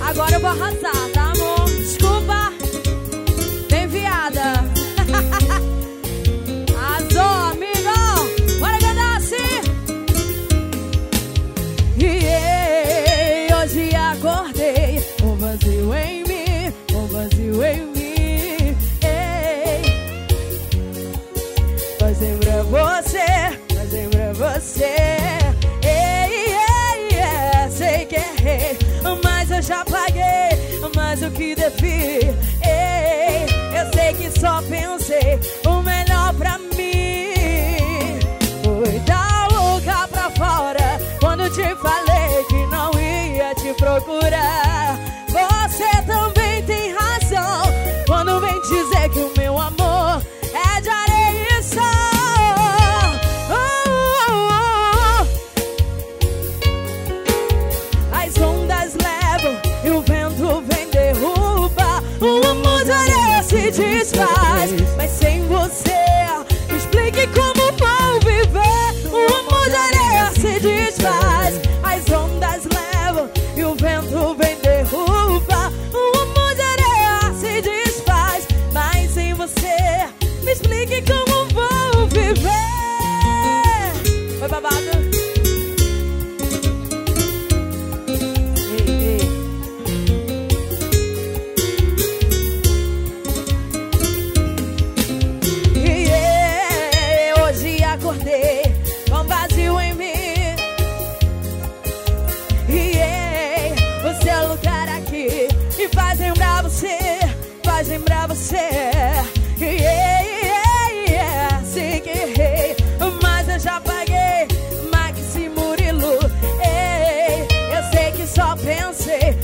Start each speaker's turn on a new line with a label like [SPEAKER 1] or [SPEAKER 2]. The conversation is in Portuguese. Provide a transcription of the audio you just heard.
[SPEAKER 1] Agora eu vou arrasar, tá, amor? Desculpa. Tem viada. Arrasou, amigo. Bora cantar assim. E hoje acordei com vazio em mim, com vazio em mim. Fazem pra você, fazem pra você. Sei que errei, mas eu já paguei mais do que devi. Eu sei que só pensei o melhor pra mim. Fui da boca pra fora quando te falei que não ia te procurar. Você também tem razão quando vem dizer que o meu amor é de areia e sal. As ondas levam e o vento vem derruba. O amor de areia se desfaz, mas sem você me explique como vou viver. O amor de areia se desfaz. As ondas levam e o vento vem derruba. O amor de areia se desfaz, mas sem você me explique como vou viver. Foi babado. Acordei com vazio em mim. O seu lugar aqui me faz lembrar você, faz lembrar você. Sei que errei, mas eu já paguei. Maxi Murilo. Eu sei que só pensei